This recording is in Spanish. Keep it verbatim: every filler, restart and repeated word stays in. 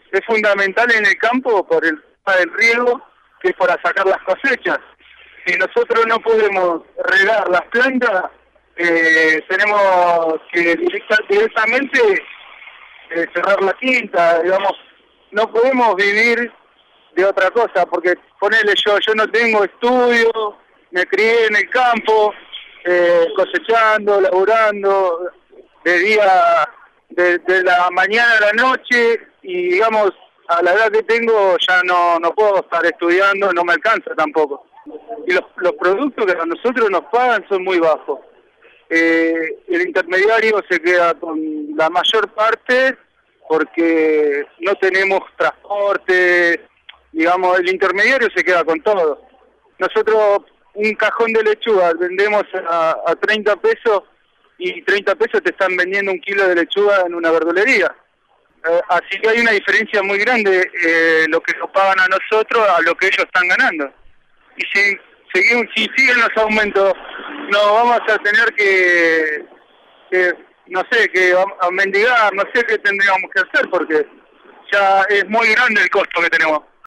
es fundamental en el campo por el tema del riego, que es para sacar las cosechas. Si nosotros no podemos regar las plantas, eh, tenemos que directa, directamente eh, cerrar la quinta, digamos, no podemos vivir de otra cosa, porque ponele yo, yo no tengo estudio, me crié en el campo, eh, cosechando, laburando, de día, de, de la mañana a la noche, y digamos, a la edad que tengo ya no, no puedo estar estudiando, no me alcanza tampoco. Y los, los productos que a nosotros nos pagan son muy bajos. Eh, el intermediario se queda con la mayor parte porque no tenemos transporte, digamos, el intermediario se queda con todo. Nosotros un cajón de lechuga vendemos a, a treinta pesos y treinta pesos te están vendiendo un kilo de lechuga en una verdulería. Eh, así que hay una diferencia muy grande eh, lo que nos pagan a nosotros a lo que ellos están ganando. Y si, seguimos, si siguen los aumentos, no vamos a tener que, que no sé, que a mendigar, no sé qué tendríamos que hacer, porque ya es muy grande el costo que tenemos.